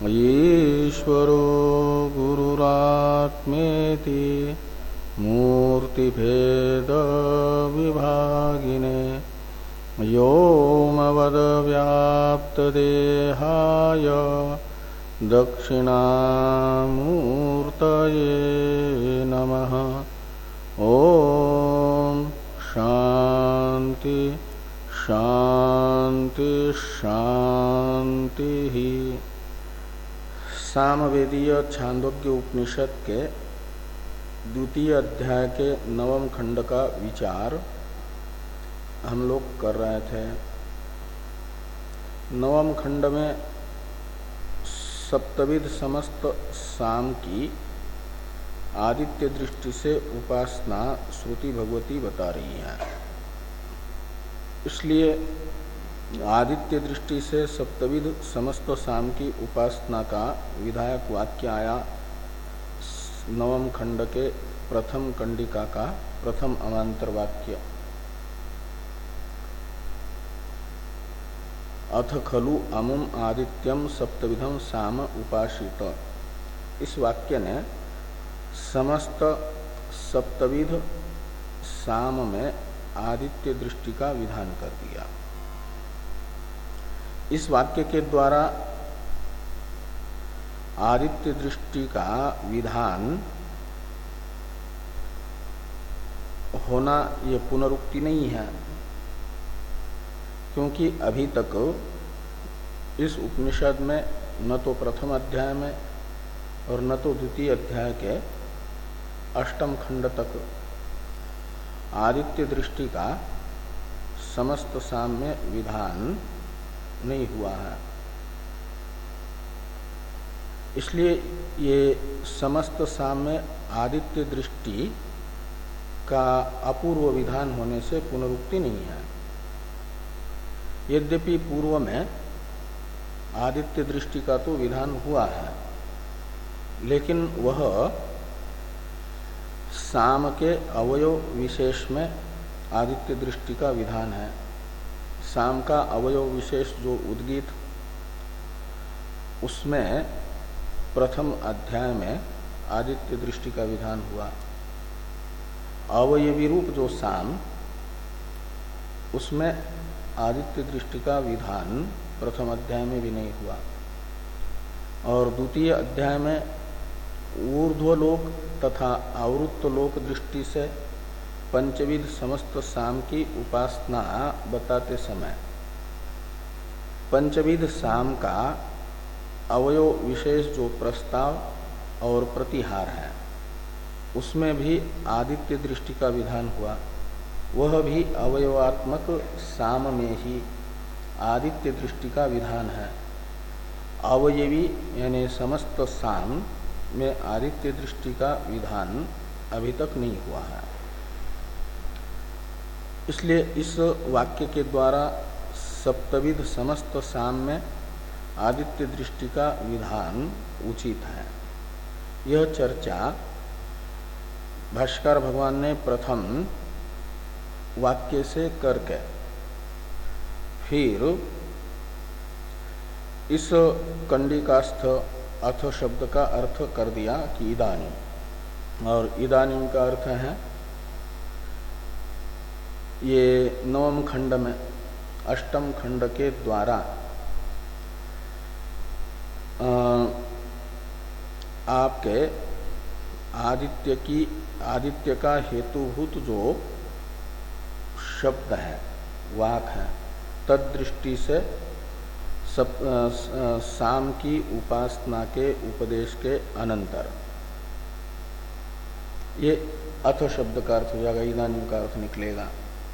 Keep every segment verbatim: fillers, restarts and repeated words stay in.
ईश्वरो गुरुरात्मेति मूर्तिभेद विभागिने व्योमवद्व्याप्तदेहाय दक्षिणामूर्तये नमः। ओम शांति शांति शांति। सामवेदीय छांदोग्य उपनिषद के द्वितीय अध्याय के नवम खंड का विचार हम लोग कर रहे थे। नवम खंड में सप्तविध समस्त साम की आदित्य दृष्टि से उपासना श्रुति भगवती बता रही है। इसलिए आदित्य दृष्टि से सप्तविध समस्त साम की उपासना का विधायक वाक्य आया नवम खंड के प्रथम कंडिका का प्रथम अवान्तर वाक्य। अथ खलु अमुम आदित्यम सप्तविधम साम उपासित। इस वाक्य ने समस्त सप्तविध साम में आदित्य दृष्टि का विधान कर दिया। इस वाक्य के द्वारा आदित्य दृष्टि का विधान होना ये पुनरुक्ति नहीं है, क्योंकि अभी तक इस उपनिषद में न तो प्रथम अध्याय में और न तो द्वितीय अध्याय के अष्टम खंड तक आदित्य दृष्टि का समस्त साम में विधान नहीं हुआ है। इसलिए ये समस्त साम में आदित्य दृष्टि का अपूर्व विधान होने से पुनरुक्ति नहीं है। यद्यपि पूर्व में आदित्य दृष्टि का तो विधान हुआ है, लेकिन वह साम के अवयव विशेष में आदित्य दृष्टि का विधान है। साम का अवयव विशेष जो उद्गीत, उसमें प्रथम अध्याय में आदित्य दृष्टि का विधान हुआ। अवयवी रूप जो साम, उसमें आदित्य दृष्टि का विधान प्रथम अध्याय में भी नहीं हुआ। और द्वितीय अध्याय में ऊर्ध्वलोक तथा आवृत्त लोक दृष्टि से पंचविध समस्त साम की उपासना बताते समय पंचविध साम का अवयव विशेष जो प्रस्ताव और प्रतिहार है, उसमें भी आदित्य दृष्टि का विधान हुआ। वह भी अवयवात्मक साम में ही आदित्य दृष्टि का विधान है। अवयवी यानी समस्त साम में आदित्य दृष्टि का विधान अभी तक नहीं हुआ है। इसलिए इस वाक्य के द्वारा सप्तविध समस्त साम में आदित्य दृष्टि का विधान उचित है। यह चर्चा भाष्कर भगवान ने प्रथम वाक्य से करके फिर इस कंडिकास्थ अथ शब्द का अर्थ कर दिया कि इदानीं, और इदानीं का अर्थ है ये नवम खंड में अष्टम खंड के द्वारा आपके आदित्य की आदित्य का हेतुभूत जो शब्द है, वाक है, तदृष्टि से सब साम की उपासना के उपदेश के अनंतर ये अथ शब्द का अर्थ हो जाएगा, इदानीं का अर्थ निकलेगा।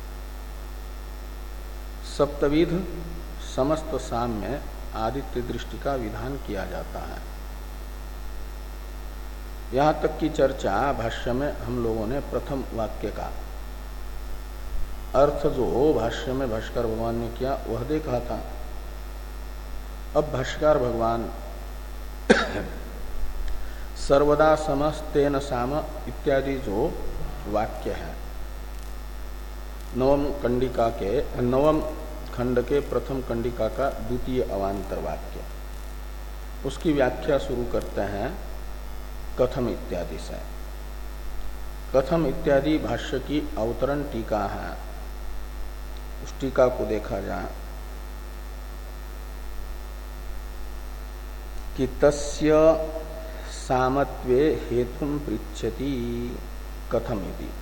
सप्तविध समस्त साम में आदित्य दृष्टि का विधान किया जाता है। यहाँ तक की चर्चा भाष्य में हम लोगों ने प्रथम वाक्य का अर्थ जो भाष्य में भाष्कर भगवान ने किया वह देखा था। अब भाष्कर भगवान सर्वदा समस्तेन साम इत्यादि जो वाक्य है नवम कंडिका के नवम खंड के प्रथम कंडिका का द्वितीय अवान्तर वाक्य, उसकी व्याख्या शुरू करते हैं कथम इत्यादि से। कथम इत्यादि भाष्य की अवतरण टीका है, उस टीका को देखा जाए कि तस्य सामत्वे हेतुम पृच्छति कथम इति।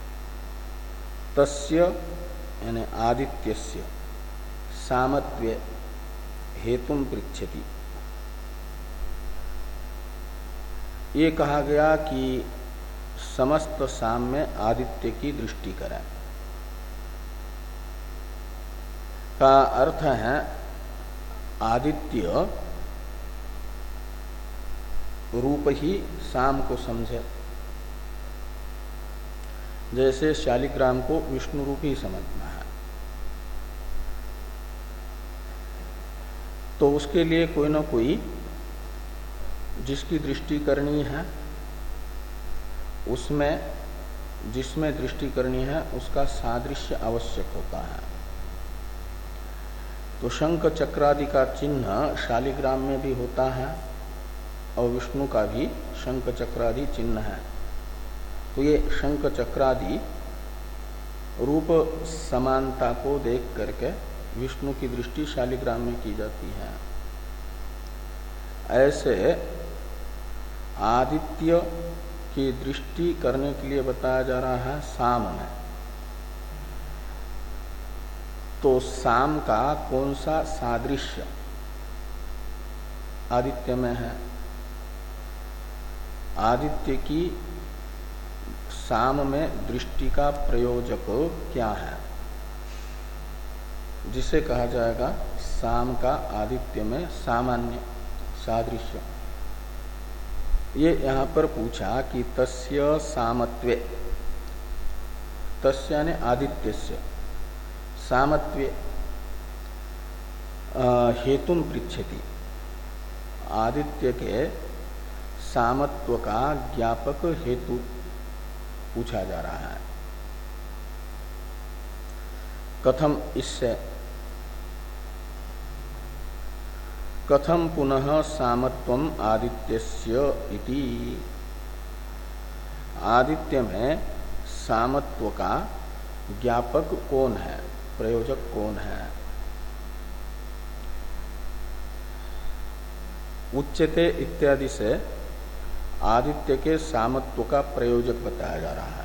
तस्य यानी आदित्यस्य सामत्वे हेतुम पृच्छति, ये कहा गया कि समस्त साम में आदित्य की दृष्टि करें, का अर्थ है आदित्य रूप ही साम को समझे। जैसे शालिग्राम को विष्णु रूप ही समझना है, तो उसके लिए कोई ना कोई जिसकी दृष्टि करनी है, उसमें जिसमें दृष्टि करनी है उसका सादृश्य आवश्यक होता है। तो शंख चक्रादि का चिन्ह शालिग्राम में भी होता है और विष्णु का भी शंख चक्रादि चिन्ह है। तो ये शंख चक्रादि रूप समानता को देख करके विष्णु की दृष्टि शालिग्राम में की जाती है। ऐसे आदित्य की दृष्टि करने के लिए बताया जा रहा है साम में। तो साम का कौन सा सादृश्य आदित्य में है? आदित्य की साम में दृष्टि का प्रयोजक क्या है, जिसे कहा जाएगा साम का आदित्य में सामान्य सादृश्य। ये यहां पर पूछा कि तस्य सामत्वे, तस्य यानी आदित्यस्य, सामत्वे हेतुम पृच्छति, आदित्य के सामत्व का ज्ञापक हेतु पूछा जा रहा है। कथम, इससे कथम पुनः सामत्वम आदित्यस्य इति, आदित्य में सामत्व का ज्ञापक कौन है, प्रयोजक कौन है? उच्यते इत्यादि से आदित्य के सामत्व का प्रयोजक बताया जा रहा है।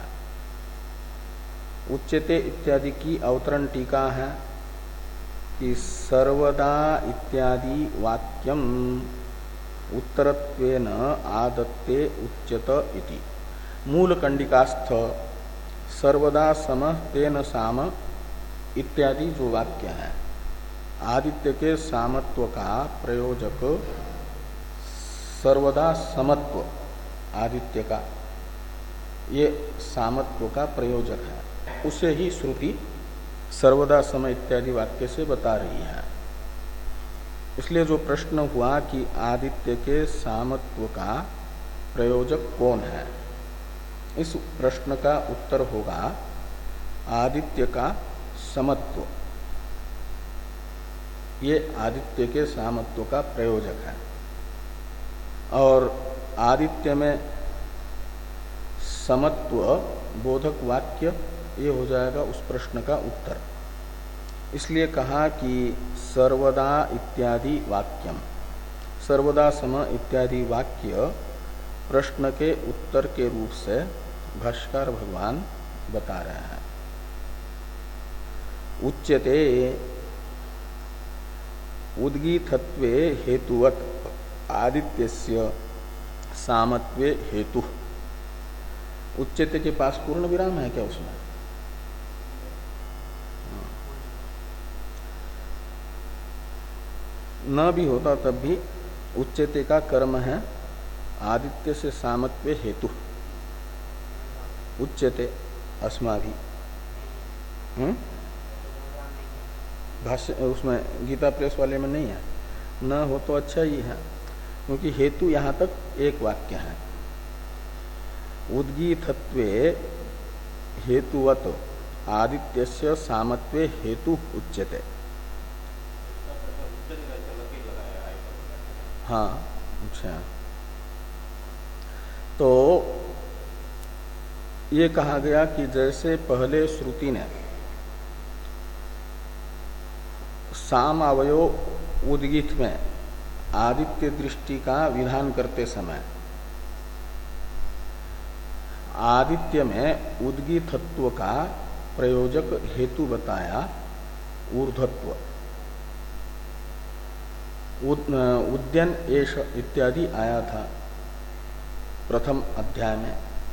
उच्यते इत्यादि की अवतरण टीका है कि सर्वदा इत्यादि वाक्यम उत्तरत्वेन आदत्ते उच्यत इति। मूल कंडिकास्थ सर्वदा सम तेन साम इत्यादि जो वाक्य है, आदित्य के सामत्व का प्रयोजक सर्वदा समत्व आदित्य का, ये सामत्व का प्रयोजक है, उसे ही श्रुति सर्वदा सम इत्यादि वाक्य से बता रही है। इसलिए जो प्रश्न हुआ कि आदित्य के सामत्व का प्रयोजक कौन है, इस प्रश्न का उत्तर होगा आदित्य का समत्व, ये आदित्य के सामत्व का प्रयोजक है। और आदित्य में समत्व बोधक वाक्य ये हो जाएगा उस प्रश्न का उत्तर। इसलिए कहा कि सर्वदा इत्यादि वाक्यम, सर्वदा सम इत्यादि वाक्य प्रश्न के उत्तर के रूप से भाष्यकार भगवान बता रहे हैं। उच्यते उद्गीतत्वे हेतुवत् आदित्यस्य सामत्वे हेतु। उच्यते के पास पूर्ण विराम है क्या उसमें? न भी होता तब भी उच्यते का कर्म है आदित्य से सामत्वे हेतु। उच्यते अस्माभि, हम्म भाष्य उसमें गीता प्रेस वाले में नहीं है, न हो तो अच्छा ही है, क्योंकि हेतु यहां तक एक वाक्य है। उद्गीतत्वे हेतुवत आदित्यस्य सामत्वे हेतु उच्यते। हाँ अच्छा, तो ये कहा गया कि जैसे पहले श्रुति ने साम अवयो उद्गीत में आदित्य दृष्टि का विधान करते समय आदित्य में उद्गीतत्व का प्रयोजक हेतु बताया ऊर्ध्वत्व, उद्यन एष इत्यादि आया था प्रथम अध्याय में।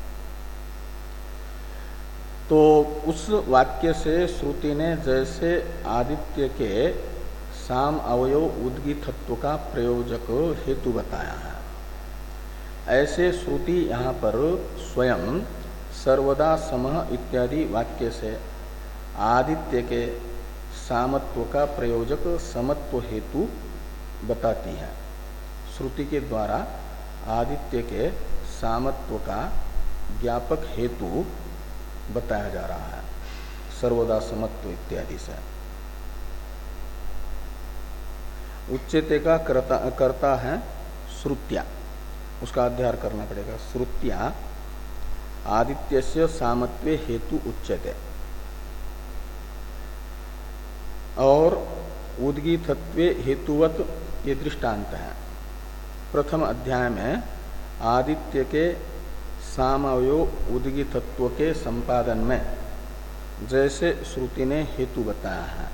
तो उस वाक्य से श्रुति ने जैसे आदित्य के साम अवयव उद्गीतत्व का प्रयोजक हेतु बताया है, ऐसे श्रुति यहाँ पर स्वयं सर्वदा समः इत्यादि वाक्य से आदित्य के सामत्व का प्रयोजक समत्व हेतु बताती है। श्रुति के द्वारा आदित्य के सामत्व का ज्ञापक हेतु बताया जा रहा है सर्वदा समत्व इत्यादि से। उच्चते का कर्ता, कर्ता है श्रुत्या, उसका अध्ययन करना पड़ेगा। श्रुत्या आदित्यस्य सामत्वे हेतु उच्यते, और उद्गीतत्वे हेतुवत ये दृष्टांत है। प्रथम अध्याय में आदित्य के सामवयो उद्गीतत्व के संपादन में जैसे श्रुति ने हेतु बताया है,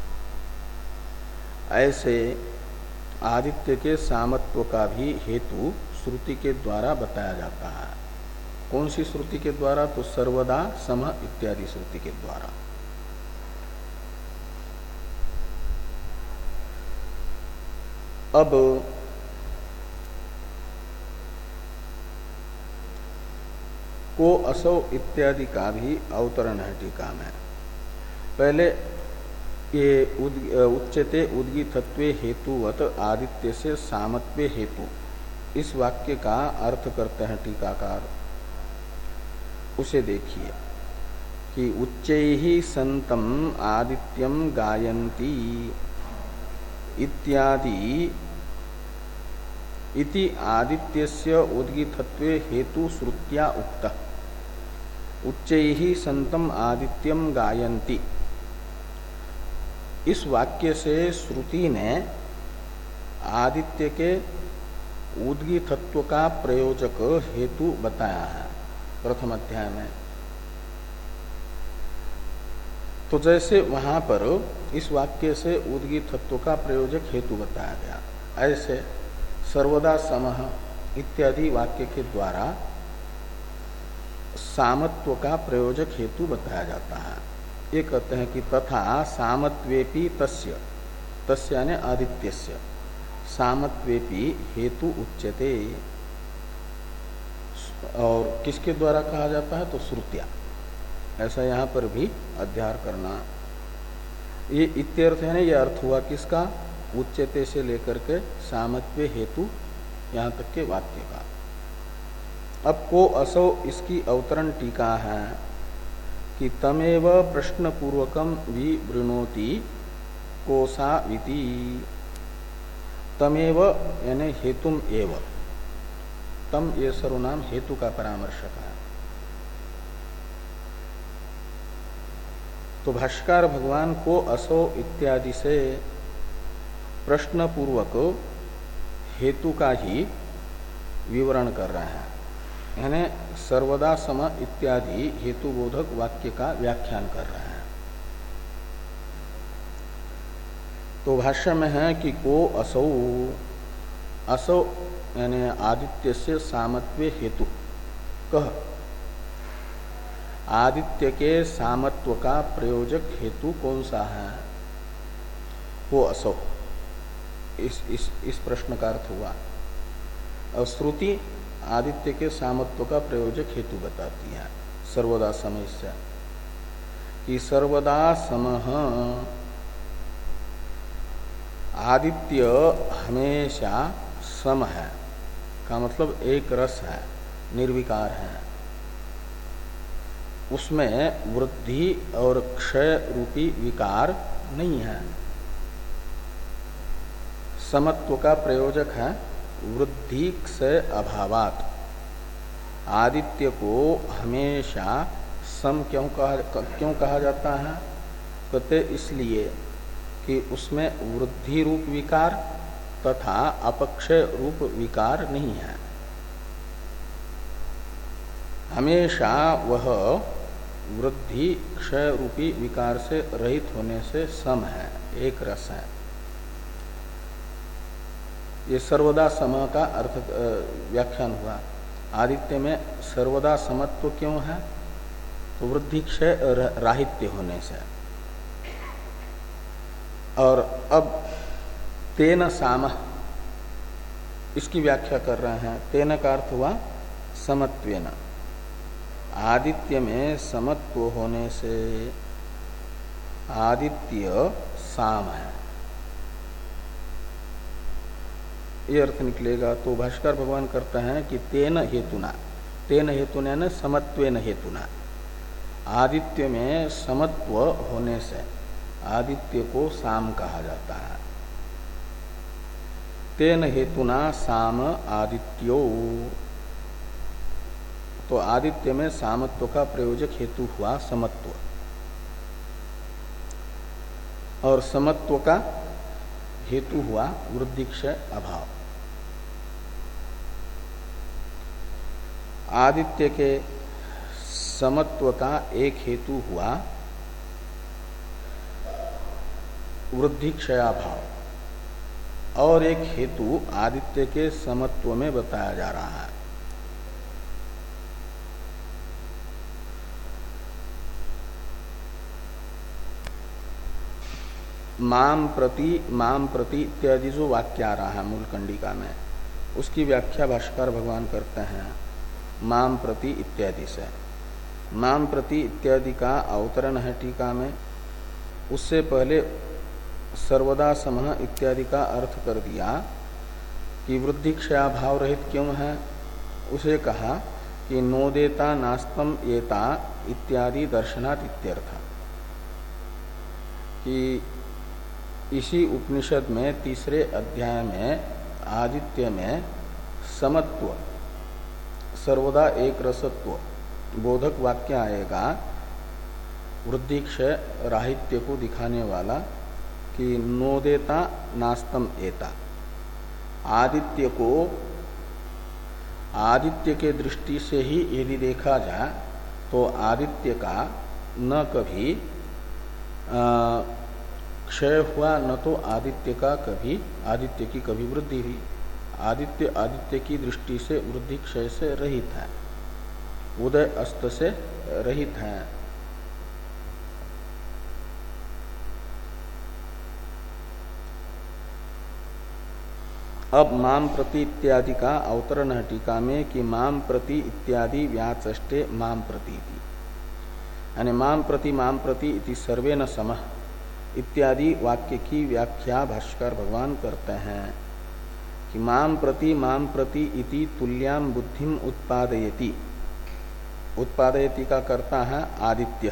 ऐसे आदित्य के सामत्व का भी हेतु श्रुति के द्वारा बताया जाता है। कौन सी श्रुति के द्वारा? तो सर्वदा सम इत्यादि श्रुति के द्वारा। अब को असौ इत्यादि का भी अवतरण है टीका में। पहले ये उच्चते उद्गीतत्वे हेतुवत आदित्य से सामत्वे हेतु, इस वाक्य का अर्थ करते हैं टीकाकार। उसे देखिए कि उच्चैहि संतम आदित्यम गायन्ति इत्यादि इति आदित्यस्य उद्गीतत्वे हेतु श्रुत्या उक्तः। उच्चैहि संतम आदित्यम गायन्ति, इस वाक्य से श्रुति ने आदित्य के उद्गीतत्व का प्रयोजक हेतु बताया है प्रथम अध्याय में। तो जैसे वहां पर इस वाक्य से उद्गीतत्व का प्रयोजक हेतु बताया गया, ऐसे सर्वदा समः इत्यादि वाक्य के द्वारा सामत्व का प्रयोजक हेतु बताया जाता है। ये कहते हैं कि तथा सामत्वेपि तस्य, तस्य यानी आदित्यस्य, सामत्वेपि हेतु उच्यते। और किसके द्वारा कहा जाता है? तो श्रुत्या। ऐसा यहाँ पर भी अध्ययन करना। ये इत्यर्थ है ना, ये अर्थ हुआ किसका? उच्यते से लेकर के सामत्वे हेतु यहाँ तक के वाक्य का। अब को असौ इसकी अवतरण टीका है कि तमेव प्रश्न पूर्वकम विवृणोति कोसाविति। तमेव यानी हेतुम एव, तम ये सर्वनाम हेतु का परामर्शक है। तो भाष्यकार भगवान को असौ इत्यादि से प्रश्न पूर्वक हेतु का ही विवरण कर रहे हैं, यानी सर्वदा सम इत्यादि हेतुबोधक वाक्य का व्याख्यान कर रहे हैं। तो भाष्य में है कि को असौ, असौ यानी आदित्य से सामत्वे हेतु कह, आदित्य के सामत्व का प्रयोजक हेतु कौन सा है? वो असौ, इस इस इस प्रश्न का अर्थ हुआ। और श्रुति आदित्य के सामत्व का प्रयोजक हेतु बताती है सर्वदा समय से, कि सर्वदा समः आदित्य हमेशा सम है, का मतलब एक रस है, निर्विकार है, उसमें वृद्धि और क्षय रूपी विकार नहीं है। समत्व का प्रयोजक है वृद्धि क्षय अभावात। आदित्य को हमेशा सम क्यों कहा क्यों कहा जाता है? कहते इसलिए कि उसमें वृद्धि रूप विकार तथा अपक्षय रूप विकार नहीं है। हमेशा वह वृद्धि क्षय रूपी विकार से रहित होने से सम है, एक रस है। ये सर्वदा सम का अर्थ व्याख्यान हुआ। आदित्य में सर्वदा समत्व क्यों है? तो वृद्धि क्षय राहित्य होने से। और अब तेन साम, इसकी व्याख्या कर रहे हैं। तेन का अर्थ हुआ समत्वेन। आदित्य में समत्व होने से आदित्य साम है, ये अर्थ निकलेगा। तो भाष्कर भगवान करते हैं कि तेन हेतुना, तेन हेतुना न समत्वेन हेतुना, आदित्य में समत्व होने से आदित्य को साम कहा जाता है। तेन हेतुना साम आदित्यो, तो आदित्य में सामत्व का प्रयोजक हेतु हुआ समत्व, और समत्व का हेतु हुआ वृद्धिक्षय अभाव। आदित्य के समत्व का एक हेतु हुआ वृद्धिक्षयाभाव, और एक हेतु आदित्य के समत्व में बताया जा रहा है। माम प्रति माम प्रति इत्यादि जो वाक्य आ रहा है मूल कंडिका में, उसकी व्याख्या भाष्कर भगवान करते हैं माम प्रति इत्यादि से। माम प्रति इत्यादि का अवतरण है टीका में। उससे पहले सर्वदा समः इत्यादि का अर्थ कर दिया कि वृद्धि क्षयाभाव रहित क्यों है। उसे कहा कि नोदेता नास्तम एता इत्यादि दर्शनात् इत्यर्थ, कि इसी उपनिषद में तीसरे अध्याय में आदित्य में समत्व सर्वदा एक रसत्व बोधक वाक्य आएगा वृद्धि क्षय राहित्य को दिखाने वाला, कि नोदेता नास्तम एता। आदित्य को आदित्य के दृष्टि से ही यदि देखा जाए तो आदित्य का न कभी क्षय हुआ, न तो आदित्य का कभी आदित्य की कभी वृद्धि हुई। आदित्य आदित्य की दृष्टि से वृद्धि क्षय से रहित है, उदय अस्त से रहित है। अब माम प्रति इत्यादि का अवतरण है टीका में कि माम प्रति इत्यादि व्याचष्टे माम प्रति, यानी माम प्रति माम प्रति इति सर्वे न समः इत्यादि वाक्य की व्याख्या भाष्कर भगवान करते हैं कि माम प्रति माम प्रति इति तुल्याम बुद्धिम उत्पादयति। उत्पादयति का करता है आदित्य,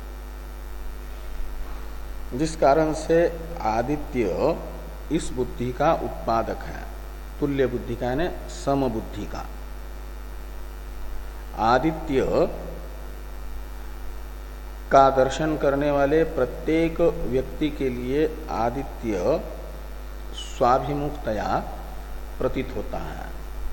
जिस कारण से आदित्य इस बुद्धि का उत्पादक है, तुल्य बुद्धि का यानी सम बुद्धि का। आदित्य का दर्शन करने वाले प्रत्येक व्यक्ति के लिए आदित्य स्वाभिमुखतया प्रतीत होता है।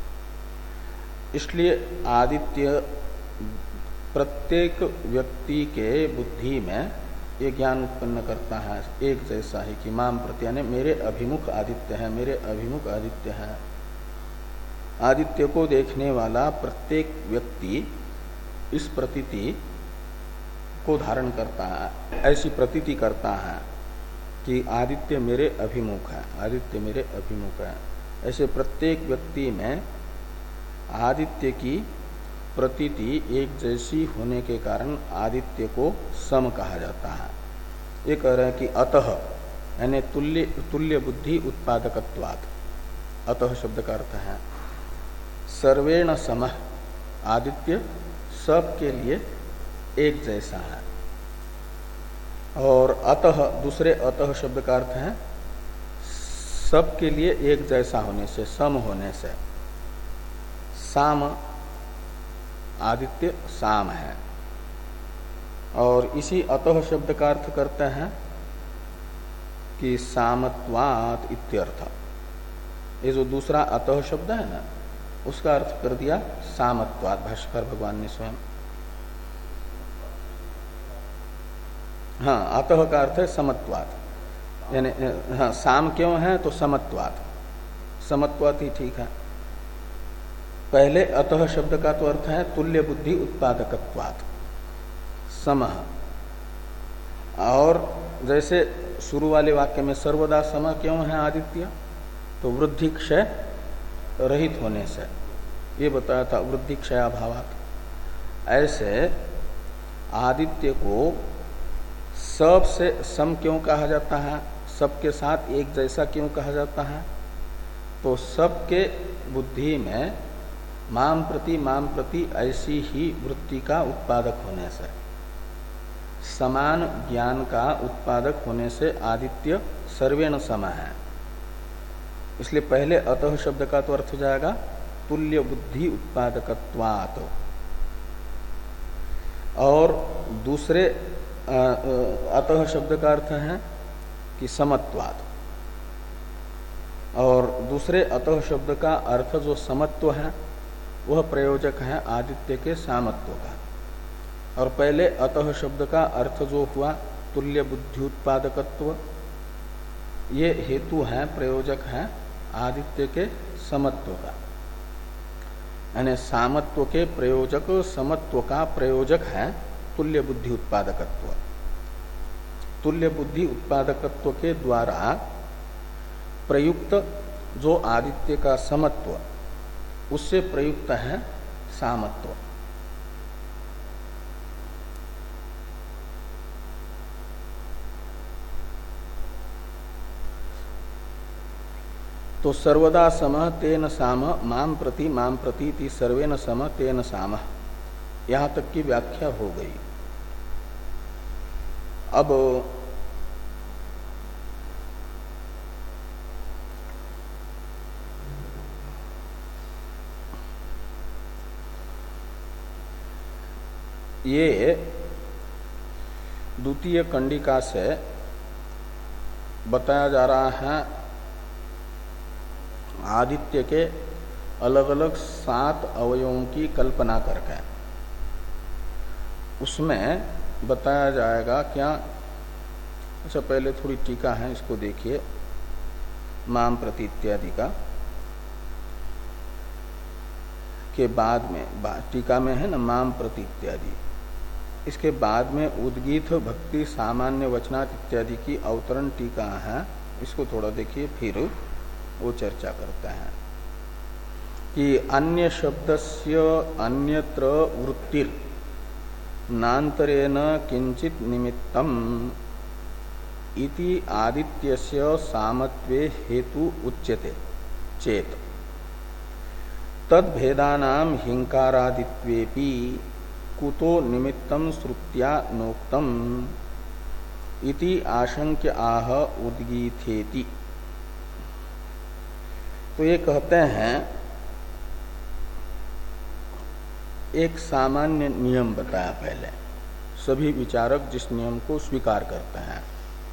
इसलिए आदित्य प्रत्येक व्यक्ति के बुद्धि में ये ज्ञान उत्पन्न करता है एक जैसा है कि माम प्रति, यानी मेरे अभिमुख आदित्य है, मेरे अभिमुख आदित्य है। आदित्य को देखने वाला प्रत्येक व्यक्ति इस प्रतीति को धारण करता है, ऐसी प्रतीति करता है कि आदित्य मेरे अभिमुख है, आदित्य मेरे अभिमुख है। ऐसे प्रत्येक व्यक्ति में आदित्य की प्रतीति एक जैसी होने के कारण आदित्य को सम कहा जाता है। ये कह रहे हैं कि अतः यानी तुल्य तुल्य बुद्धि उत्पादकत्वात्, अतः शब्द का अर्थ है सर्वेण समः, आदित्य सब के लिए एक जैसा है। और अतः दूसरे अतः शब्द का अर्थ है सब के लिए एक जैसा होने से, सम होने से। साम, आदित्य साम है। और इसी अतः शब्द का अर्थ करते हैं कि सामत्वात् इत्यर्थ। ये जो दूसरा अतः शब्द है ना, उसका अर्थ कर दिया सामत्वात्, भाष्यकार भगवान ने स्वयं। हाँ, अतः का अर्थ है समत्वात्, यानी हाँ, साम क्यों है तो समत्वात्, समत्वात् ही ठीक है। पहले अतः शब्द का तो अर्थ है तुल्य बुद्धि उत्पादकत्वात्, समः। और जैसे शुरू वाले वाक्य में सर्वदा सम क्यों है आदित्य, तो वृद्धि क्षय रहित होने से, ये बताया था, वृद्धि क्षयाभावात्। ऐसे आदित्य को सब से सम क्यों कहा जाता है, सबके साथ एक जैसा क्यों कहा जाता है, तो सबके बुद्धि में माम प्रति माम प्रति ऐसी ही वृत्ति का उत्पादक होने से, समान ज्ञान का उत्पादक होने से आदित्य सर्वेण सम है। इसलिए पहले अतः शब्द का तो अर्थ हो जाएगा तुल्य बुद्धि उत्पादकत्वात्, और दूसरे अतः शब्द का अर्थ है कि समत्वात्, और दूसरे अतः शब्द का अर्थ जो समत्व है वह प्रयोजक है आदित्य के सामत्व का। और पहले अतः शब्द का अर्थ जो हुआ तुल्य बुद्धि उत्पादकत्व, ये हेतु है, प्रयोजक है आदित्य के समत्व का। यानी सामत्व के प्रयोजक समत्व का प्रयोजक है तुल्य बुद्धि उत्पादकत्व। तुल्य बुद्धि उत्पादकत्व के द्वारा प्रयुक्त जो आदित्य का समत्व, उससे प्रयुक्त है सामत्व। तो सर्वदा सम तेन साम माम प्रति माम प्रति ती सर्वेन सम तेन साम, यहां तक की व्याख्या हो गई। अब ये द्वितीय कंडिका से बताया जा रहा है आदित्य के अलग अलग सात अवयवों की कल्पना करके। उसमें बताया जाएगा क्या, अच्छा पहले थोड़ी टीका है, इसको देखिए, माम प्रति इत्यादि का के बाद में, टीका में है ना माम प्रति इत्यादि, इसके बाद में उद्गीत भक्ति सामान्य वचनात् इत्यादि की अवतरण टीका है। इसको थोड़ा देखिए, फिर वो चर्चा करते हैं कि अन्य शब्दस्य अन्यत्र वृत्तिर नान्तरेण किंचित निमित्तम इति आदित्यस्य सामत्वे हेतु उच्यते चेत तद्भेदानां हिंकारादित्वेपि कुतो निमित्तं श्रुत्या नोक्तम इति आशंक्य आह उद्गीथेति। तो ये कहते हैं, एक सामान्य नियम बताया पहले, सभी विचारक जिस नियम को स्वीकार करते हैं,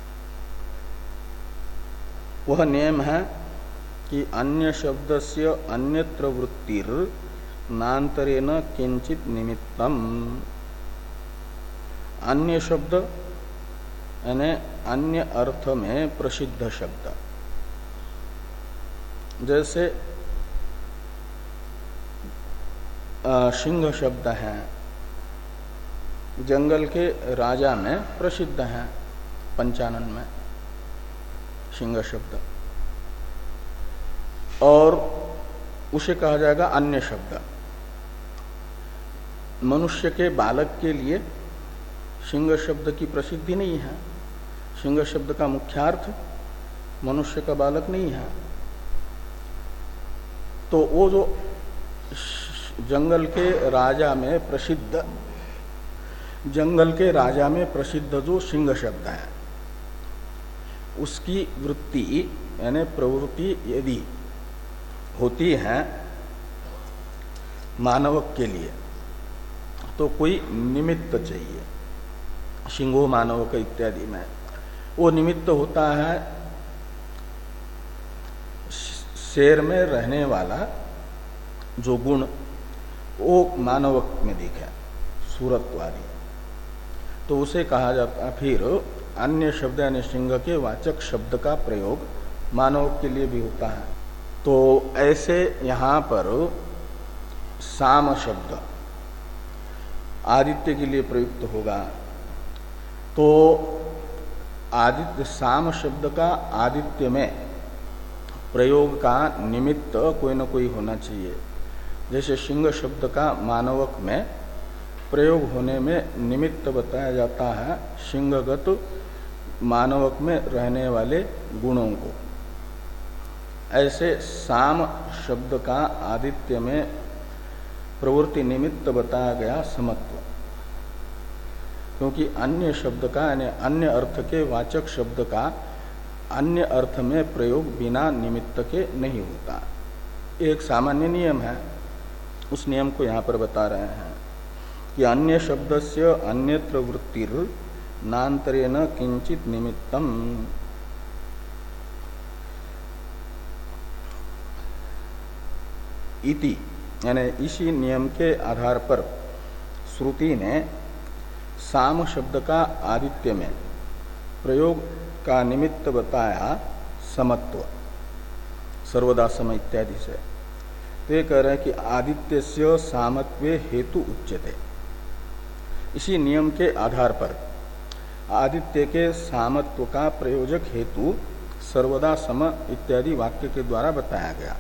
वह नियम है कि अन्य शब्दस्य अन्यत्र वृत्तिर नान्तरेण किंचित निमित्तम। अन्य शब्द यानी अन्य अर्थ में प्रसिद्ध शब्द, जैसे सिंह शब्द है, जंगल के राजा में प्रसिद्ध है, पंचानन में सिंह शब्द, और उसे कहा जाएगा अन्य शब्द। मनुष्य के बालक के लिए सिंह शब्द की प्रसिद्धि नहीं है, सिंह शब्द का मुख्यार्थ मनुष्य का बालक नहीं है। तो वो जो जंगल के राजा में प्रसिद्ध, जंगल के राजा में प्रसिद्ध जो सिंह शब्द है, उसकी वृत्ति यानी प्रवृत्ति यदि होती है मानवक के लिए तो कोई निमित्त चाहिए। शिंगो मानवक इत्यादि में वो निमित्त होता है शेर में रहने वाला जो गुण वो मानवक में दिखे सूरत्वादि, तो उसे कहा जाता। फिर अन्य शब्द यानी सिंह के वाचक शब्द का प्रयोग मानवक के लिए भी होता है। तो ऐसे यहाँ पर साम शब्द आदित्य के लिए प्रयुक्त होगा। तो आदित्य साम शब्द का आदित्य में प्रयोग का निमित्त कोई न कोई होना चाहिए। जैसे सिंह शब्द का मानवक में प्रयोग होने में निमित्त बताया जाता है सिंहगत मानवक में रहने वाले गुणों को, ऐसे साम शब्द का आदित्य में प्रवृत्ति निमित्त बताया गया समत्व। क्योंकि अन्य शब्द का यानी अन्य अर्थ के वाचक शब्द का अन्य अर्थ में प्रयोग बिना निमित्त के नहीं होता। एक सामान्य नियम है, उस नियम को यहाँ पर बता रहे हैं कि अन्य शब्दस्य अन्यत्र वृत्तिर नान्तरेण किंचित निमित्तम। इति यानी इसी नियम के आधार पर श्रुति ने साम शब्द का आदित्य में प्रयोग का निमित्त बताया समत्व, सर्वदा सम इत्यादि से। तो ये कह रहे हैं कि आदित्य से सामत्वे हेतु उच्यते। इसी नियम के आधार पर आदित्य के सामत्व का प्रयोजक हेतु सर्वदा सम इत्यादि वाक्य के द्वारा बताया गया।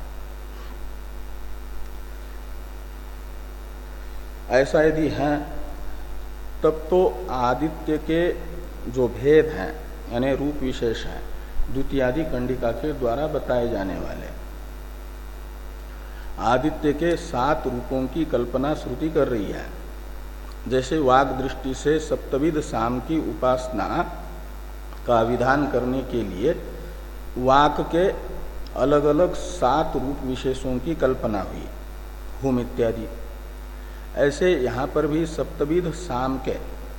ऐसा यदि है तब तो आदित्य के जो भेद हैं यानी रूप विशेष हैं द्वितीयादि कंडिका के द्वारा बताए जाने वाले, आदित्य के सात रूपों की कल्पना श्रुति कर रही है। जैसे वाग दृष्टि से सप्तविध साम की उपासना का विधान करने के लिए वाक के अलग अलग सात रूप विशेषों की कल्पना हुई, हुम इत्यादि। ऐसे यहाँ पर भी सप्तविध साम के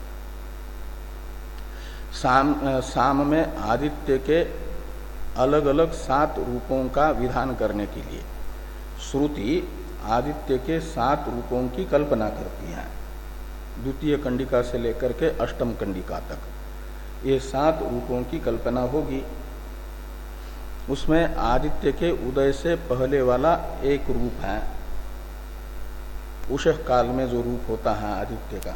साम, साम में आदित्य के अलग अलग सात रूपों का विधान करने के लिए श्रुति आदित्य के सात रूपों की कल्पना करती है। द्वितीय कंडिका से लेकर के अष्टम कंडिका तक ये सात रूपों की कल्पना होगी। उसमें आदित्य के उदय से पहले वाला एक रूप है, उषः काल में जो रूप होता है आदित्य का,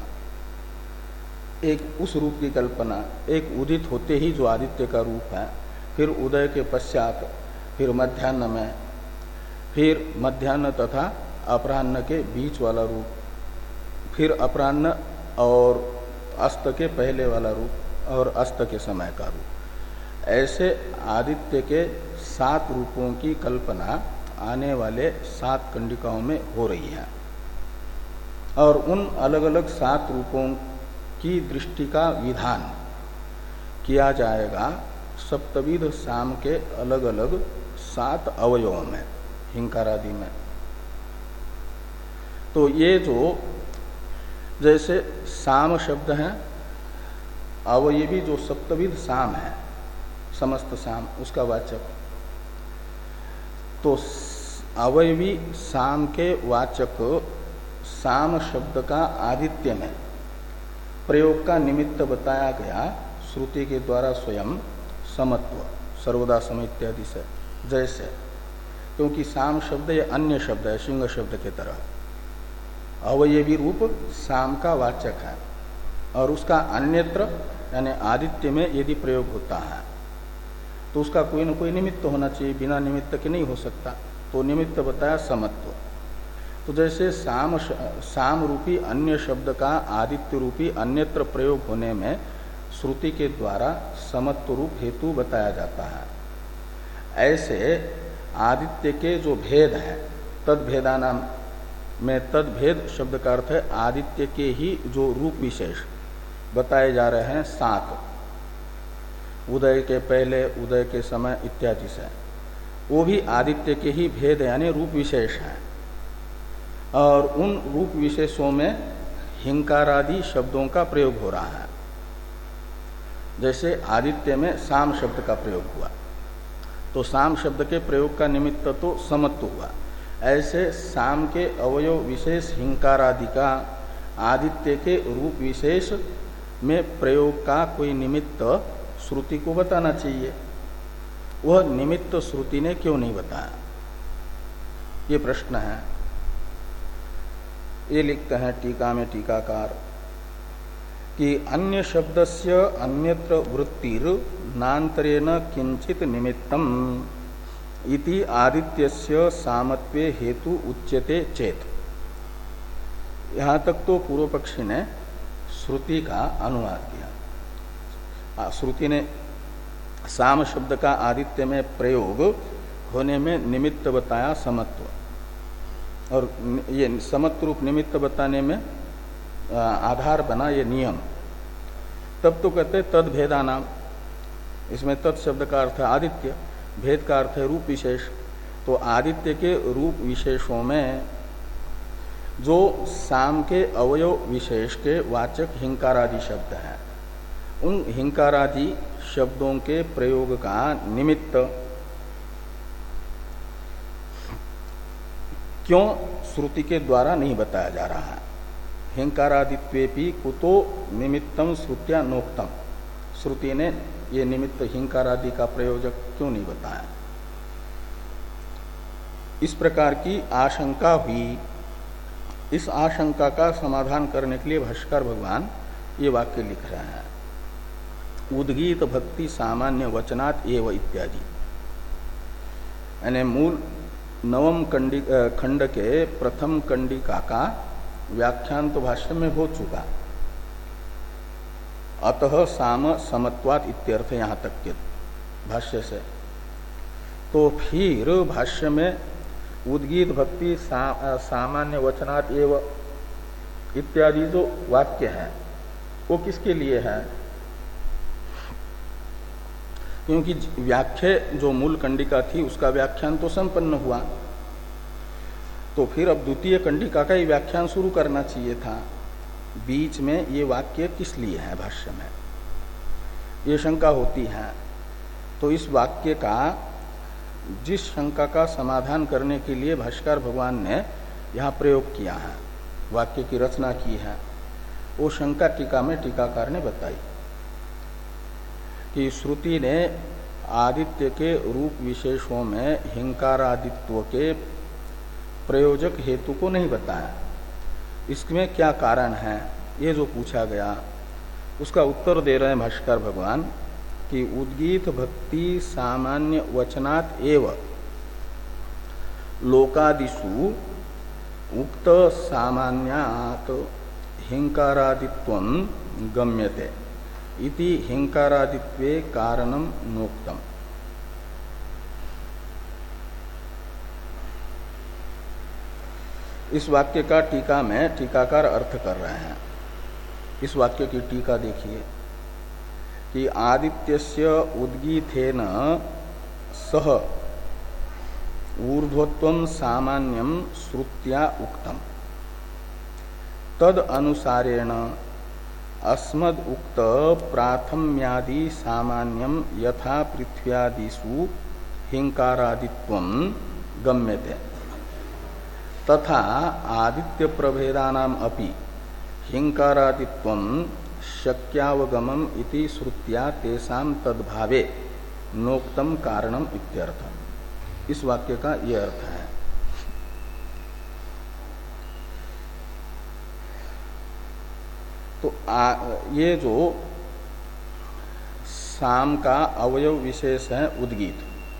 एक उस रूप की कल्पना, एक उदित होते ही जो आदित्य का रूप है, फिर उदय के पश्चात, फिर मध्याह्न में, फिर मध्याह्न तथा अपराह्न के बीच वाला रूप, फिर अपराह्न और अस्त के पहले वाला रूप और अस्त के समय का रूप। ऐसे आदित्य के सात रूपों की कल्पना आने वाले सात कंडिकाओं में हो रही है और उन अलग अलग सात रूपों की दृष्टि का विधान किया जाएगा सप्तविध साम के अलग अलग सात अवयवों में, हिंकार आदि में। तो ये जो जैसे साम शब्द है अवयवी जो सप्तविध साम है, समस्त साम उसका वाचक, तो अवयवी साम के वाचक साम शब्द का आदित्य में प्रयोग का निमित्त बताया गया श्रुति के द्वारा स्वयं समत्व, सर्वदा सम इत्यादि से। जैसे क्योंकि साम शब्द ये अन्य शब्द है सिंह शब्द के तरह, अवयवी रूप साम का वाचक है और उसका अन्यत्र यानी आदित्य में यदि प्रयोग होता है तो उसका कोई न कोई निमित्त होना चाहिए, बिना निमित्त के नहीं हो सकता। तो निमित्त बताया समत्व। तो जैसे साम साम रूपी अन्य शब्द का आदित्य रूपी अन्यत्र प्रयोग होने में श्रुति के द्वारा समत्व रूप हेतु बताया जाता है, ऐसे आदित्य के जो भेद है तद्भेदा नाम में, तद्भेद शब्द का अर्थ है आदित्य के ही जो रूप विशेष बताए जा रहे हैं सात, उदय के पहले, उदय के समय इत्यादि से, वो भी आदित्य के ही भेद यानी रूप विशेष हैं। और उन रूप विशेषों में हिंकारादि शब्दों का प्रयोग हो रहा है। जैसे आदित्य में साम शब्द का प्रयोग हुआ, तो साम शब्द के प्रयोग का निमित्त तो समत्व हुआ। ऐसे साम के अवयव विशेष हिंकारादि का आदित्य के रूप विशेष में प्रयोग का कोई निमित्त श्रुति को बताना चाहिए। वह निमित्त श्रुति ने क्यों नहीं बताया, ये प्रश्न है। ये लिखते हैं टीका में टीकाकार कि अन्य शब्दस्य अन्यत्र वृत्तिर नान्तरेण किंचित निमित्तम इति आदित्यस्य सामत्वे हेतु उच्यते चेत। यहाँ तक तो पूर्व पक्षी ने श्रुति का अनुवाद किया। श्रुति ने साम शब्द का आदित्य में प्रयोग होने में निमित्त बताया समत्व, और ये समत्व रूप निमित्त बताने में आधार बना ये नियम। तब तो कहते तद भेदा नाम, इसमें तत् शब्द का अर्थ है आदित्य, भेद का अर्थ है रूप विशेष। तो आदित्य के रूप विशेषों में जो साम के अवयव विशेष के वाचक हिंकारादि शब्द हैं, उन हिंकारादि शब्दों के प्रयोग का निमित्त क्यों श्रुति के द्वारा नहीं बताया जा रहा है। हिंकारादित्वेपि कुतो निमित्तम श्रुत्या नोक्तम, श्रुति ने ये निमित्त हिंकारादि का प्रयोजक क्यों नहीं बताया। इस प्रकार की आशंका हुई। इस आशंका का समाधान करने के लिए भाष्कर भगवान ये वाक्य लिख रहे हैं, उद्गीत भक्ति सामान्य वचनात् एव इत्यादि। यानी मूल नवम कंडी खंड के प्रथम कंडिका का व्याख्यान तो भाष्य में हो चुका, अतः साम समत्वात् इत्यर्थ यहाँ तक के भाष्य से। तो फिर भाष्य में उद्गीत भक्ति सा, सामान्य वचनात् एव इत्यादि जो वाक्य है वो किसके लिए है? क्योंकि व्याख्या जो मूल कंडिका थी उसका व्याख्यान तो संपन्न हुआ, तो फिर अब द्वितीय कंडिका का ही व्याख्यान शुरू करना चाहिए था। बीच में ये वाक्य किस लिए है भाष्य में, ये शंका होती है। तो इस वाक्य का, जिस शंका का समाधान करने के लिए भाष्कर भगवान ने यहाँ प्रयोग किया है, वाक्य की रचना की है, वो शंका टीका में टीकाकार ने बताई कि श्रुति ने आदित्य के रूप विशेषों में हिंकारादित्व के प्रयोजक हेतु को नहीं बताया। इसमें क्या कारण है, ये जो पूछा गया उसका उत्तर दे रहे हैं भाष्कर भगवान कि उद्गीत भक्ति सामान्य वचनात् एव लोकादिषु उक्त सामान्यात् हिंकारादित्वं गम्यते इति हिंकारादित्वे कारणम नोक्तम। इस वाक्य का टीका में टीकाकार अर्थ कर रहे हैं। इस वाक्य की टीका देखिए कि आदित्यस्य उद्गीथेन सह ऊर्ध्वत्वं सामान्यम श्रुत्या उक्तम तद अनुसारेण अस्मद उक्त प्राथम्यादि सामान्यम यथा पृथ्व्यादिषु हिंकारादित्वं गम्यते तथा आदित्य प्रभेदानाम अपि हिंकारादित्वं शक्यावगमम इति श्रुत्या तेषां तद्भावे नोक्तम कारणम इत्यर्थ। इस वाक्य का यह अर्थ है। तो आ, ये जो साम का अवयव विशेष है उद्गीत,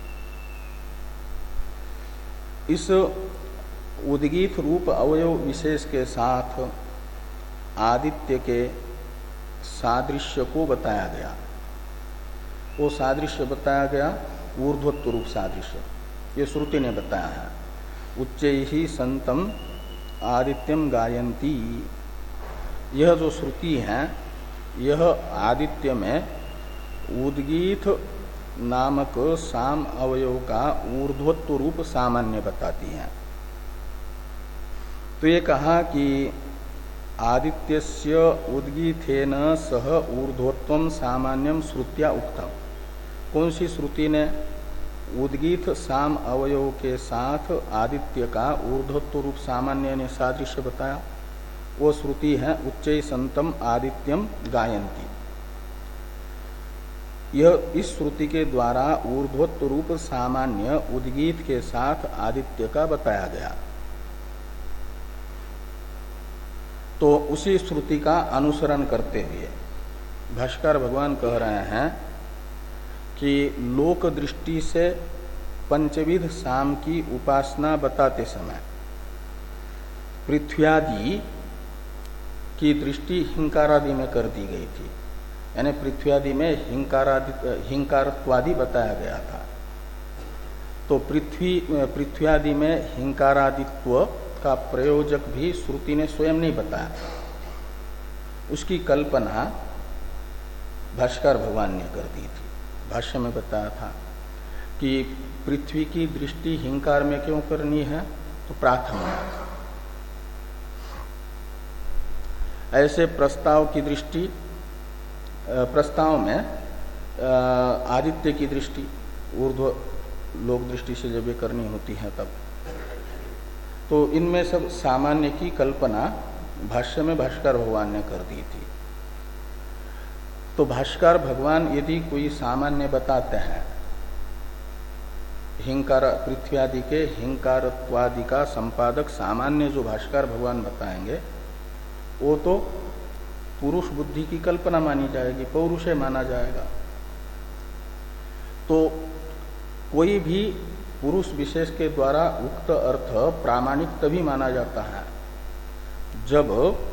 इस उद्गीत रूप अवयव विशेष के साथ आदित्य के सादृश्य को बताया गया। वो सादृश्य बताया गया ऊर्ध्वत्व रूप सादृश्य, ये श्रुति ने बताया है। उच्चैहि संतम आदित्यम गायन्ति, यह जो श्रुति है यह आदित्य में उद्गीत नामक साम अवयव का ऊर्ध्वत्व रूप सामान्य बताती हैं। तो ये कहा कि आदित्यस्य उद्गीथेन सह ऊर्ध्वत्वम सामान्यम श्रुत्या उक्तम। कौन सी श्रुति ने उद्गीत साम अवयव के साथ आदित्य का ऊर्ध्वत्व रूप सामान्य ने सादृश्य बताया? वो श्रुति है उच्चै संतम आदित्यम गायन्ति। यह इस श्रुति के द्वारा ऊर्ध्वत्व रूप सामान्य उद्गीत के साथ आदित्य का बताया गया। तो उसी श्रुति का अनुसरण करते हुए भाष्कर भगवान कह रहे हैं कि लोक दृष्टि से पंचविध साम की उपासना बताते समय पृथ्व्यादि की दृष्टि हिंकारादि में कर दी गई थी, यानी पृथ्व्यादि में हिंकारादि हिंकारत्वादि बताया गया था। तो पृथ्वी पृथ्व्यादि में हिंकारादित्व का प्रयोजक भी श्रुति ने स्वयं नहीं बताया, उसकी कल्पना भाष्कर भगवान ने कर दी थी। भाष्य में बताया था कि पृथ्वी की दृष्टि हिंकार में क्यों करनी है, तो प्राथम्य। ऐसे प्रस्ताव की दृष्टि प्रस्ताव में आदित्य की दृष्टि ऊर्ध्व लोक दृष्टि से जब ये करनी होती है तब, तो इनमें सब सामान्य की कल्पना भाष्य में भाष्कर भगवान ने कर दी थी। तो भाष्कर भगवान यदि कोई सामान्य बताते हैं, हिंकार पृथ्व्यादि के हिंकारत्वादि का संपादक सामान्य जो भाष्कर भगवान बताएंगे वो तो पुरुष बुद्धि की कल्पना मानी जाएगी, पौरुषे माना जाएगा। तो कोई भी पुरुष विशेष के द्वारा उक्त अर्थ प्रामाणिक तभी माना जाता है जब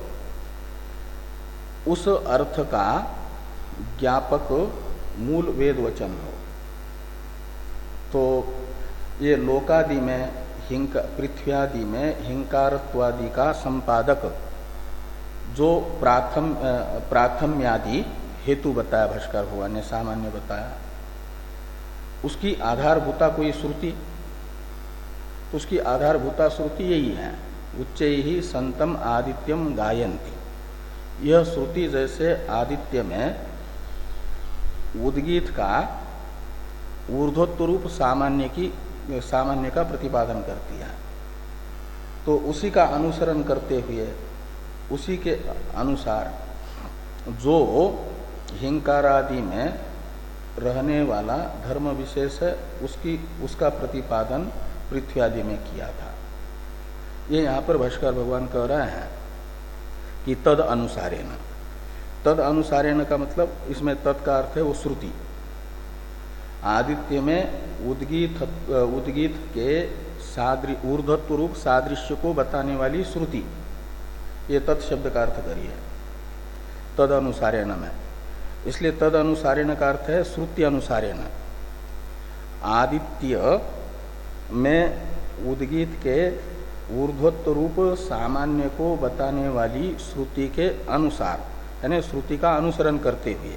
उस अर्थ का ज्ञापक मूल वेद वचन हो। तो ये लोकादि में हिंक पृथ्व्यादि में हिंकारत्वादि का संपादक जो प्राथम प्राथम्यादि हेतु बताया भाष्कर भगवान ने, सामान्य बताया, उसकी आधारभूता कोई श्रुति, उसकी आधारभूता श्रुति यही है उच्चै ही संतम आदित्यम गायन्ति। यह श्रुति जैसे आदित्य में उद्गीत का ऊर्ध्वत्व रूप सामान्य की सामान्य का प्रतिपादन करती है, तो उसी का अनुसरण करते हुए उसी के अनुसार जो हिंकारादि में रहने वाला धर्म विशेष है उसकी उसका प्रतिपादन पृथ्वी आदि में किया था। ये यहाँ पर भाष्कर भगवान कह रहे हैं कि तद अनुसारेण। तद अनुसारेण का मतलब इसमें तद का अर्थ है वो श्रुति। आदित्य में उद्गीत उद्गीत के सादृ ऊर्ध्वत्व रूप सादृश्य को बताने वाली श्रुति, ये तत् शब्द का अर्थ करिए तद अनुसारेण में। इसलिए तद अनुसारेण का अर्थ है श्रुति अनुसारेण। आदित्य में उद्गीत के ऊर्ध्वत्व रूप सामान्य को बताने वाली श्रुति के अनुसार, यानी श्रुति का अनुसरण करते हुए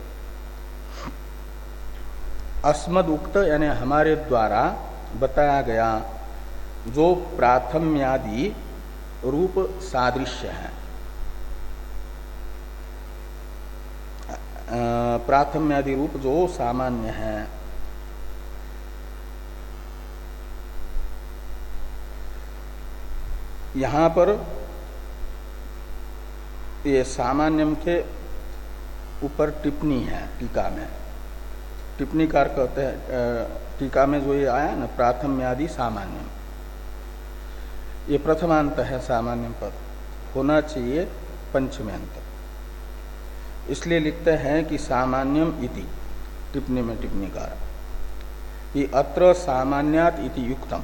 अस्मद उक्त यानी हमारे द्वारा बताया गया जो प्राथम्यादि रूप सादृश्य है, प्राथम्यादि रूप जो सामान्य है, यहां पर ये सामान्यम के ऊपर टिप्पणी है टीका में। टिप्पणीकार कहते हैं टीका में जो ये आया ना प्राथम्यादि सामान्यम, ये प्रथमांत है सामान्य पद, होना चाहिए पंचम्यंत। इसलिए लिखते हैं कि सामान्यम इति टिप्पणी में टिप्पणीकार कि अत्र सामान्यात इति युक्तम।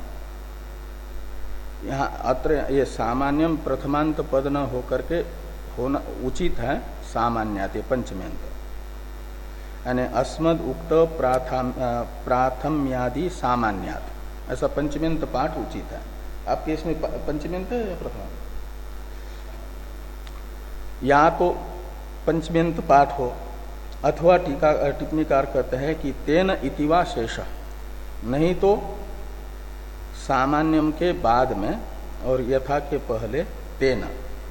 यहाँ अत्र ये सामान्यम प्रथमांत पद न होकर के होना उचित है सामान्यात पंचम्यंत, यानी अस्मद उक्त प्राथम प्राथम्यादि सामान्यात, ऐसा पंचम्यंत पाठ उचित है। आपके इसमें पंचम्यंत है या प्रथम? या तो पंचम्यंत पाठ हो अथवा टीका टिप्पणीकार कहते हैं कि तेन इतिवा शेष, नहीं तो सामान्यम के बाद में और यथा के पहले तेन,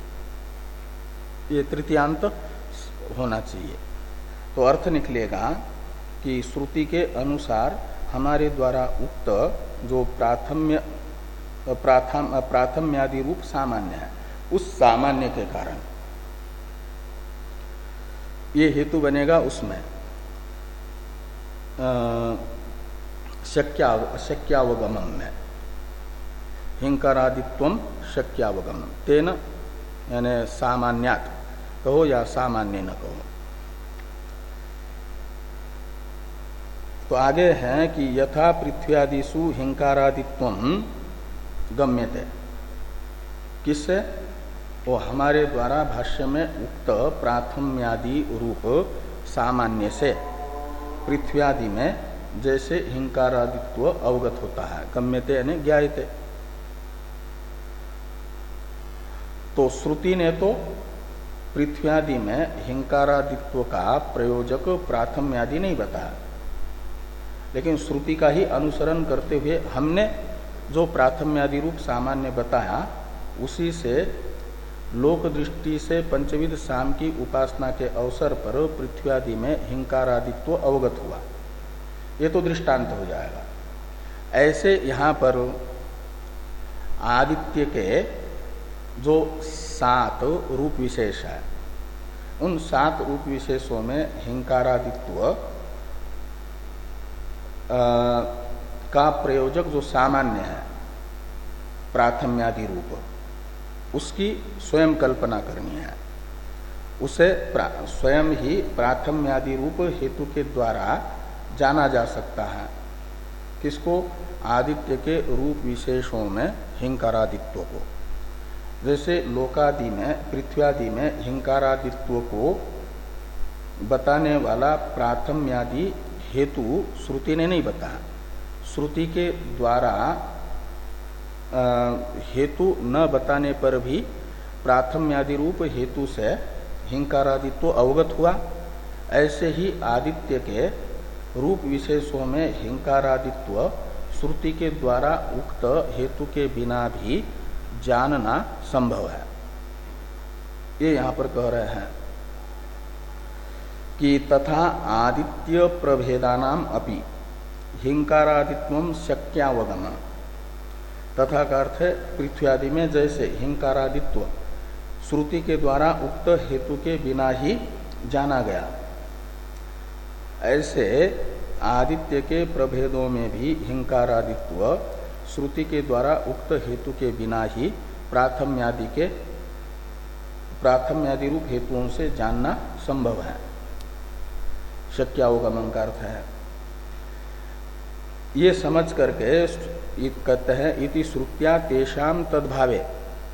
ये तृतीयांत होना चाहिए। तो अर्थ निकलेगा कि श्रुति के अनुसार हमारे द्वारा उक्त जो प्राथम्य प्राथम प्राथम्यादि रूप सामान्य है, उस सामान्य के कारण ये हेतु बनेगा उसमें शक्या शक्यावगमन में, हिंकारादित्वम शक्यावगमन तेन, यानी सामान्यात कहो या सामान्य न कहो। तो आगे है कि यथा पृथ्व्यादिषु हिंकारादित्वम गम्यते, किससे? वो हमारे द्वारा भाष्य में उक्त प्राथम्यादि रूप सामान्य से पृथ्व्यादि में जैसे हिंकारादित्व अवगत होता है, गम्यते यानी ज्ञायते। तो श्रुति ने तो पृथ्व्यादि में हिंकारादित्व का प्रयोजक प्राथम्यादि नहीं बताया, लेकिन श्रुति का ही अनुसरण करते हुए हमने जो प्राथम्यादि रूप सामान्य बताया, उसी से लोक दृष्टि से पंचविध साम की उपासना के अवसर पर पृथ्व्यादि में हिंकारादित्व अवगत हुआ, ये तो दृष्टांत हो जाएगा। ऐसे यहाँ पर आदित्य के जो सात रूप विशेष है, उन सात रूप विशेषों में हिंकारादित्व का प्रयोजक जो सामान्य है प्राथम्यादि रूप, उसकी स्वयं कल्पना करनी है। उसे स्वयं ही प्राथम्यादि रूप हेतु के द्वारा जाना जा सकता है। किसको? आदित्य के रूप विशेषों में हिंकारादित्व को। जैसे लोकादि में, पृथ्व्यादि में हिंकारादित्व को बताने वाला प्राथम्यादि हेतु श्रुति ने नहीं बताया। श्रुति के द्वारा हेतु न बताने पर भी प्राथम्यादि रूप हेतु से हिंकारादित्व अवगत हुआ। ऐसे ही आदित्य के रूप विशेषों में हिंकारादित्व श्रुति के द्वारा उक्त हेतु के बिना भी जानना संभव है। ये यहाँ पर कह रहे हैं कि तथा आदित्य प्रभेदानाम अपि हिंकारादित्वम शक्यावगमन, तथा का अर्थ है पृथ्व्यादि में जैसे हिंकारादित्व श्रुति के द्वारा उक्त हेतु के बिना ही जाना गया, ऐसे आदित्य के प्रभेदों में भी हिंकारादित्व श्रुति के द्वारा उक्त हेतु के बिना ही प्राथम्यादि के प्राथम्यादि रूप हेतुओं से जानना संभव है। शक्यावगमन का अर्थ है ये समझ करके कहते हैं इति श्रुत्या तेषाम तद्भावे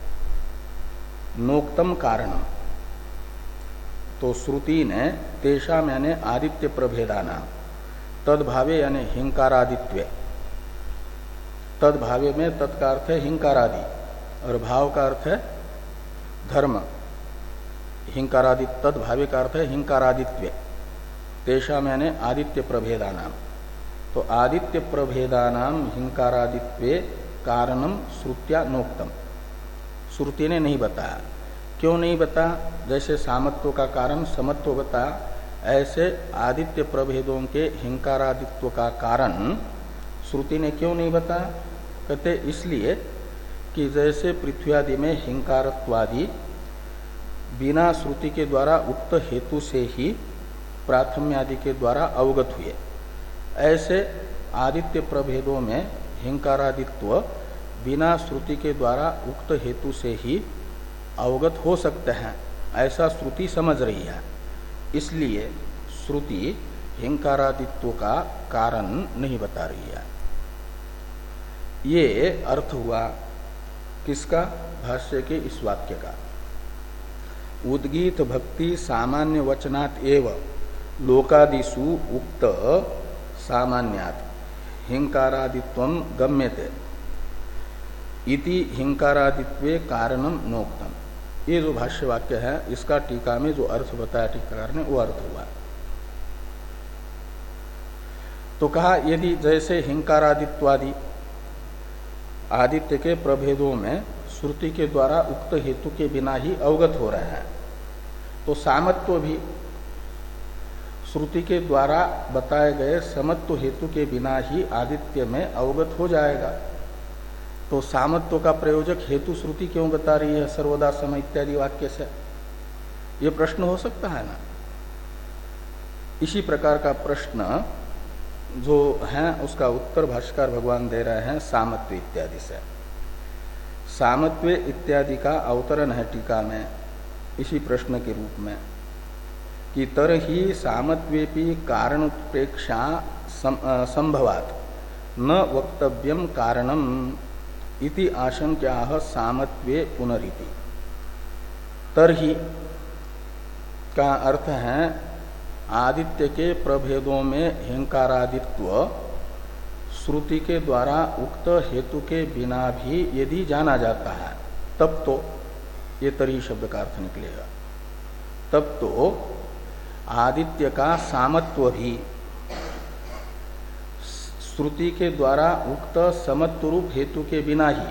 नोक्तम कारणम। तो श्रुति ने तेषाम यानी आदित्य प्रभेदाना, तद्भावे यानी हिंकारादित्वे, तद्भावे में तत् का अर्थ है हिंकारादि और भाव का अर्थ है धर्म। हिंकारादि तद्भावे का अर्थ है हिंकारादित्वे, तेषाम यानी आदित्य प्रभेदानाम। तो आदित्य प्रभेदानाम हिंकारादित्वे कारणम श्रुत्या नोक्तम, श्रुति ने नहीं बताया। क्यों नहीं बताया? जैसे सामत्व का कारण समत्व बताया, ऐसे आदित्य प्रभेदों के हिंकारादित्व का कारण श्रुति ने क्यों नहीं बताया? कहते इसलिए कि जैसे पृथ्व्यादि में हिंकारत्वादि बिना श्रुति के द्वारा उक्त हेतु से ही प्राथम्यादि के द्वारा अवगत हुए, ऐसे आदित्य प्रभेदों में हिंकारादित्व बिना श्रुति के द्वारा उक्त हेतु से ही अवगत हो सकते हैं, ऐसा श्रुति समझ रही है। इसलिए श्रुति हिंकारादित्व का कारण नहीं बता रही है। ये अर्थ हुआ किसका? भाष्य के इस वाक्य का। उद्गीत भक्ति सामान्य वचनात् एव लोकादिषु उक्त सामान्यात् हिंकारादित्वं गम्यते इति हिंकारादित्वे कारणम नोक्तम। ये जो भाष्य वाक्य है, इसका टीका में जो अर्थ बताया टीकाकार ने, वो अर्थ हुआ तो कहा यदि जैसे हिंकारादित्वादि आदित्य के प्रभेदों में श्रुति के द्वारा उक्त हेतु के बिना ही अवगत हो रहे हैं, तो सामत्व भी श्रुति के द्वारा बताए गए समत्व हेतु के बिना ही आदित्य में अवगत हो जाएगा। तो सामत्व का प्रयोजक हेतु श्रुति क्यों बता रही है सर्वदा सम इत्यादि वाक्य से, ये प्रश्न हो सकता है ना। इसी प्रकार का प्रश्न जो है उसका उत्तर भाष्यकार भगवान दे रहे हैं सामत्व इत्यादि से। सामत्व इत्यादि का अवतरण है टीका में इसी प्रश्न के रूप में कि तरहि सामत्वेपि कारणोत्प्रेक्षा संभवात् न वक्तव्यम कारणम इति आशंक्याः सामत्वे पुनरिति। तरहि का अर्थ है आदित्य के प्रभेदों में हिंकारादित्व श्रुति के द्वारा उक्त हेतु के बिना भी यदि जाना जाता है तब तो ये तरही शब्द का अर्थ निकलेगा, तब तो आदित्य का सामत्व भी श्रुति के द्वारा उक्त समत्व रूप हेतु के बिना ही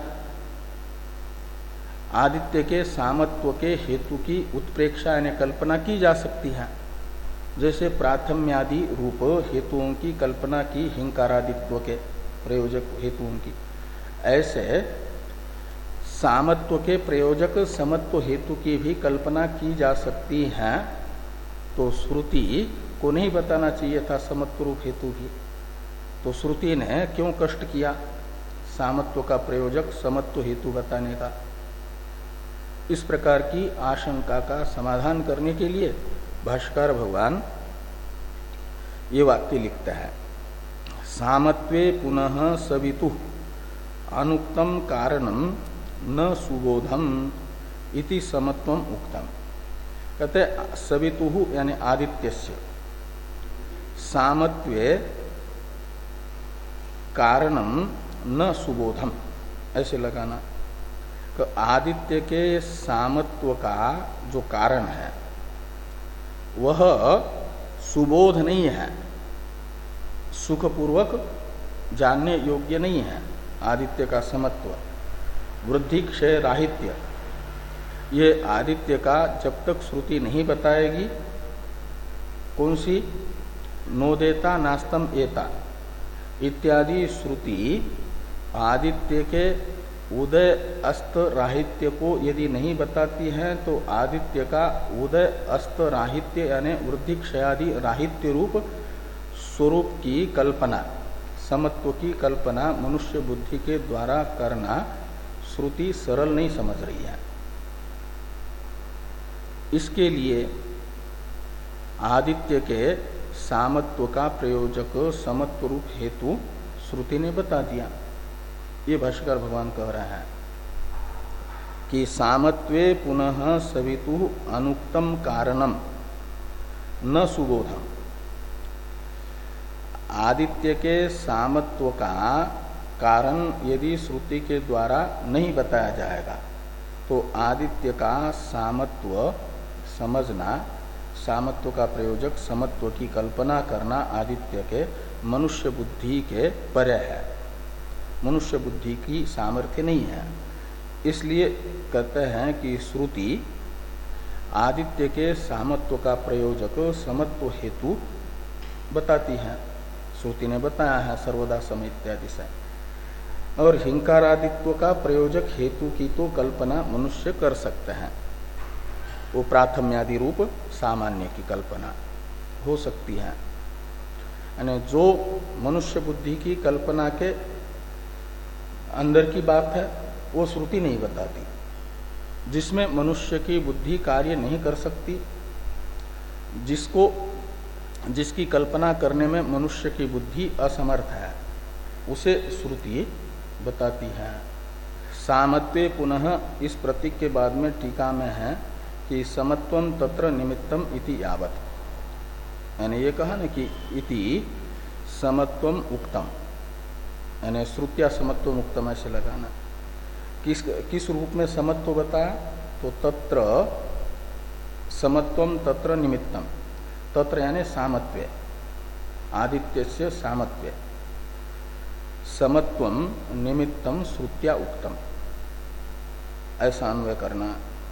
आदित्य के सामत्व के हेतु की उत्प्रेक्षा यानी कल्पना की जा सकती है। जैसे प्राथम्यादि रूप हेतुओं की कल्पना की हिंकारादित्व के प्रयोजक हेतुओं की, ऐसे सामत्व के प्रयोजक समत्व हेतु की भी कल्पना की जा सकती है। तो श्रुति को नहीं बताना चाहिए था समत्व रूप हेतु भी, तो श्रुति ने क्यों कष्ट किया सामत्व का प्रयोजक समत्व हेतु बताने का। इस प्रकार की आशंका का समाधान करने के लिए भाष्यकार भगवान ये वाक्य लिखता है, सामत्वे पुनः सवितु अनुक्तम कारणम न सुबोधम इति समत्वम उक्तम। कहते सवितु यानी आदित्यस्य सामत्वे कारणम न सुबोधम ऐसे लगाना। तो आदित्य के सामत्व का जो कारण है वह सुबोध नहीं है, सुखपूर्वक जानने योग्य नहीं है। आदित्य का समत्व वृद्धि क्षय राहित्य, ये आदित्य का जब तक श्रुति नहीं बताएगी, कौन सी नोदेता नास्तम एता इत्यादि श्रुति आदित्य के उदय अस्त राहित्य को यदि नहीं बताती है तो आदित्य का उदय अस्त राहित्य यानी वृद्धि क्षयादि राहित्य रूप स्वरूप की कल्पना, समत्व की कल्पना मनुष्य बुद्धि के द्वारा करना श्रुति सरल नहीं समझ रही है। इसके लिए आदित्य के सामत्व का प्रयोजक समत्व रूप हेतु श्रुति ने बता दिया। ये भाष्यकार भगवान कह रहे हैं कि सामत्वे पुनः सवितु अनुक्तम कारणम न सुबोधम। आदित्य के सामत्व का कारण यदि श्रुति के द्वारा नहीं बताया जाएगा तो आदित्य का सामत्व समझना, सामत्व का प्रयोजक समत्व की कल्पना करना आदित्य के मनुष्य बुद्धि के परे है, मनुष्य बुद्धि की सामर्थ्य नहीं है। इसलिए कहते हैं कि श्रुति आदित्य के सामत्व का प्रयोजक समत्व हेतु बताती है, श्रुति ने बताया है सर्वदा सम इत्यादि से। और हिंकारादित्व का प्रयोजक हेतु की तो कल्पना मनुष्य कर सकते हैं, वो प्राथम्यादि रूप सामान्य की कल्पना हो सकती है। यानी जो मनुष्य बुद्धि की कल्पना के अंदर की बात है वो श्रुति नहीं बताती, जिसमें मनुष्य की बुद्धि कार्य नहीं कर सकती, जिसको जिसकी कल्पना करने में मनुष्य की बुद्धि असमर्थ है, उसे श्रुति बताती है। सामत्वे पुनः इस प्रतीक के बाद में टीका में है कि समत्वम तत्र निमित्तम इति यावत, यानी ये कहा ना कि इति समत्वम उक्तम, यानी श्रुत्या समत्वम उक्तम ऐसे लगाना। किस किस रूप में समत्व बताया तो तत्र समत्वम तत्र निमित्तम, तत्र यानी सामत्वे, आदित्य से सामत्व्य समत्वम निमित्तम श्रुत्या उक्तम, ऐसा अन्वय करना।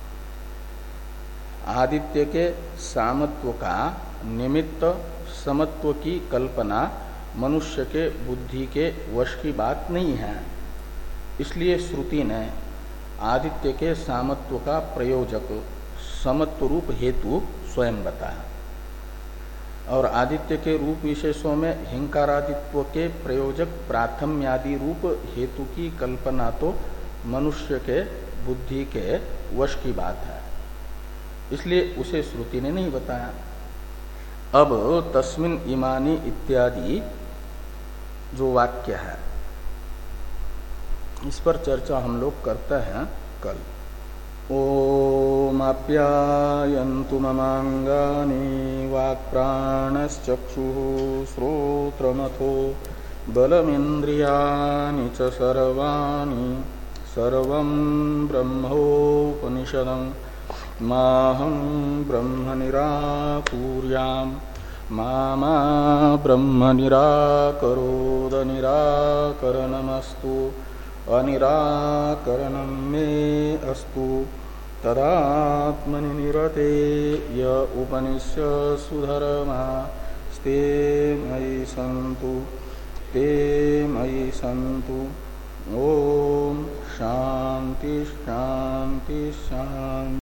आदित्य के सामत्व का निमित्त समत्व की कल्पना मनुष्य के बुद्धि के वश की बात नहीं है, इसलिए श्रुति ने आदित्य के सामत्व का प्रयोजक समत्व रूप हेतु स्वयं बताया। और आदित्य के रूप विशेषों में हिंकारादित्व के प्रयोजक प्राथम्यादि रूप हेतु की कल्पना तो मनुष्य के बुद्धि के वश की बात है, इसलिए उसे श्रुति ने नहीं बताया। अब तस्मिन इमानी इत्यादि जो वाक्य है इस पर चर्चा हम लोग करते हैं कल। ओम आप्यायन्तु ममांगानि वाक्प्राणश्चक्षुः श्रोत्रमथो बलमिन्द्रियाणि च सर्वाणि सर्वं ब्रह्मोपनिषदं माहं ब्रह्म निराकुर्यां मा मा ब्रह्म निराकरोद निराकरणमस्तु अनिराकरणं मे अस्तु तदात्मनि निरते य उपनिषत्सु धर्मास्ते मयि सन्तु ते मयि सन्तु। ओम शांति शांति शांति।